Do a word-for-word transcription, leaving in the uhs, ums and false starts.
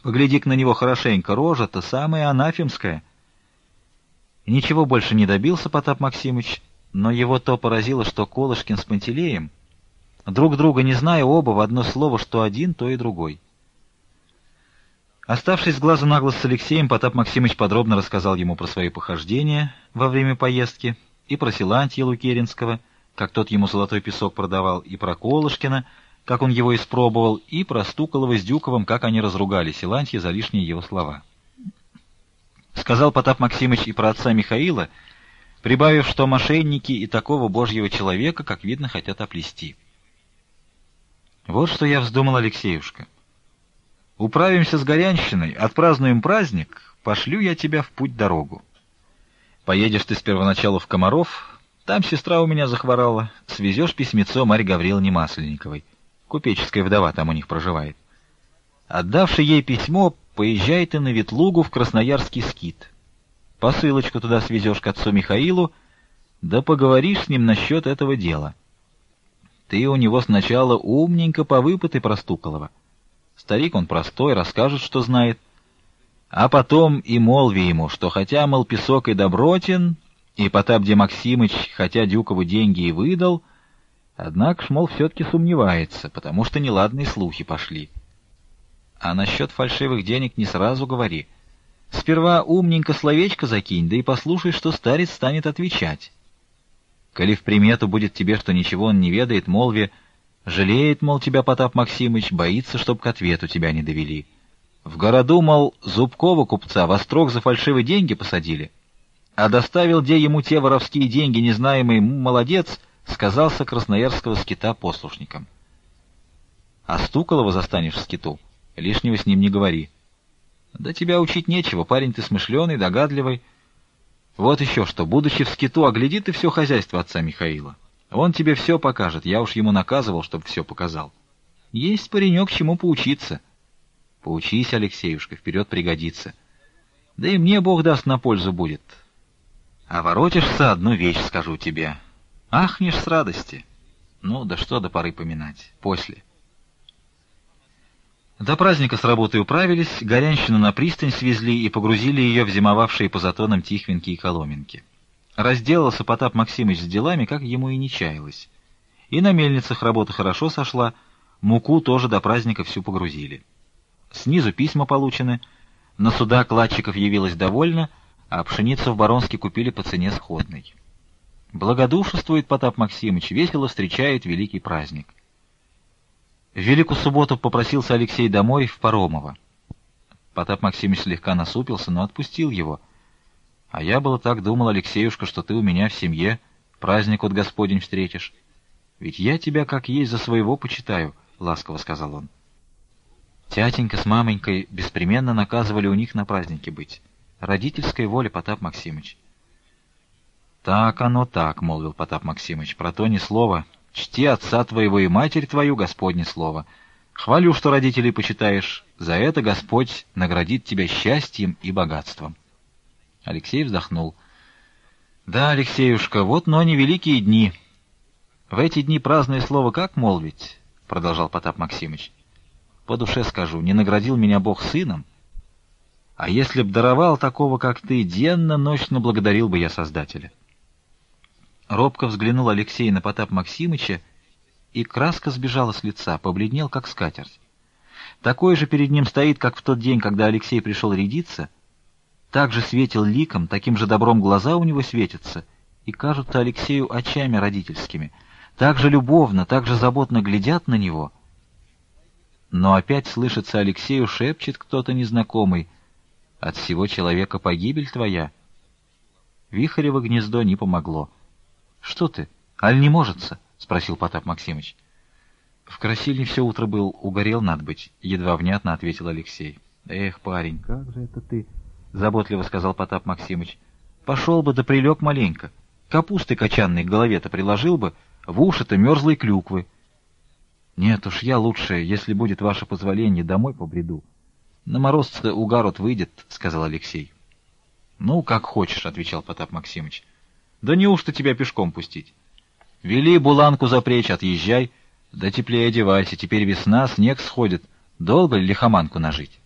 Погляди-ка на него хорошенько, рожа-то самая анафемская. Ничего больше не добился Потап Максимыч, но его то поразило, что Колышкин с Пантелеем, друг друга не зная, оба в одно слово, что один, то и другой. Оставшись с глазу на глаз с Алексеем, Потап Максимыч подробно рассказал ему про свои похождения во время поездки, и про Силантья Лукеринского, как тот ему золотой песок продавал, и про Колышкина, как он его испробовал, и про Стуколова с Дюковым, как они разругали Силантья за лишние его слова. Сказал Потап Максимыч и про отца Михаила, прибавив, что мошенники и такого божьего человека, как видно, хотят оплести. Вот что я вздумал, Алексеюшка. Управимся с Горянщиной, отпразднуем праздник, пошлю я тебя в путь-дорогу. Поедешь ты с первоначалу в Комаров, там сестра у меня захворала, свезешь письмецо Марье Гавриловне Масленниковой, купеческая вдова там у них проживает. Отдавши ей письмо, поезжай ты на Ветлугу в Красноярский скит. Посылочку туда свезешь к отцу Михаилу, да поговоришь с ним насчет этого дела. Ты у него сначала умненько повыпытай про Стуколова. Старик он простой, расскажет, что знает. А потом и молви ему, что хотя, мол, песок и добротен, и Потап де Максимыч, хотя Дюкову деньги и выдал, однако ж, мол, все-таки сомневается, потому что неладные слухи пошли. А насчет фальшивых денег не сразу говори. Сперва умненько словечко закинь, да и послушай, что старец станет отвечать. Коли в примету будет тебе, что ничего он не ведает, молви, жалеет, мол, тебя Потап Максимыч, боится, чтоб к ответу тебя не довели. В городу, мол, Зубкова купца во строк за фальшивые деньги посадили, а доставил где ему те воровские деньги, незнаемый молодец, сказался красноярского скита послушником. А Стуколова застанешь в скиту, лишнего с ним не говори. Да тебя учить нечего, парень ты смышленый, догадливый. Вот еще что, будучи в скиту, огляди ты все хозяйство отца Михаила. Он тебе все покажет, я уж ему наказывал, чтоб все показал. Есть паренек, чему поучиться. Поучись, Алексеюшка, вперед пригодится. Да и мне Бог даст, на пользу будет. А воротишься, одну вещь скажу тебе. Ахнешь с радости. Ну, да что до поры поминать, после. До праздника с работой управились, Горянщину на пристань свезли и погрузили ее в зимовавшие по затонам Тихвинки и Коломенки. Разделался Потап Максимыч с делами, как ему и не чаялось. И на мельницах работа хорошо сошла, муку тоже до праздника всю погрузили. Снизу письма получены, на суда кладчиков явилось довольно, а пшеницу в Баронске купили по цене сходной. Благодушествует Потап Максимыч, весело встречает великий праздник. В Великую субботу попросился Алексей домой, в Паромово. Потап Максимыч слегка насупился, но отпустил его. — А я было так думал, Алексеюшка, что ты у меня в семье праздник от Господень встретишь. Ведь я тебя как есть за своего почитаю, — ласково сказал он. Тятенька с мамонькой беспременно наказывали у них на празднике быть. Родительская воля, Потап Максимыч. — Так оно так, — молвил Потап Максимыч, — про то ни слова. Чти отца твоего и матерь твою, Господне слово. Хвалю, что родителей почитаешь, за это Господь наградит тебя счастьем и богатством. Алексей вздохнул. — Да, Алексеюшка, вот, но не великие дни. В эти дни праздное слово как молвить? — продолжал Потап Максимыч. — По душе скажу, не наградил меня Бог сыном, а если б даровал такого, как ты, денно-ночно благодарил бы я Создателя. Робко взглянул Алексей на Потап Максимыча, и краска сбежала с лица, побледнел, как скатерть. Такой же перед ним стоит, как в тот день, когда Алексей пришел рядиться, так же светил ликом, таким же добром глаза у него светятся, и кажутся Алексею очами родительскими, так же любовно, так же заботно глядят на него. Но опять слышится Алексею, шепчет кто-то незнакомый: «От всего человека погибель твоя». Вихарево гнездо не помогло. — Что ты, аль не можется? — спросил Потап Максимыч. — В Красильне все утро был, угорел надо быть, — едва внятно ответил Алексей. — Эх, парень, как же это ты? — заботливо сказал Потап Максимыч. — Пошел бы да прилег маленько. Капусты качанной к голове-то приложил бы, в уши-то мерзлой клюквы. — Нет уж, я лучше, если будет ваше позволение, домой побреду. На мороз-то угарот выйдет, — сказал Алексей. — Ну, как хочешь, — отвечал Потап Максимыч. Да неужто тебя пешком пустить? Вели буланку запречь, отъезжай, да теплее одевайся, теперь весна, снег сходит, долго ли лихоманку нажить?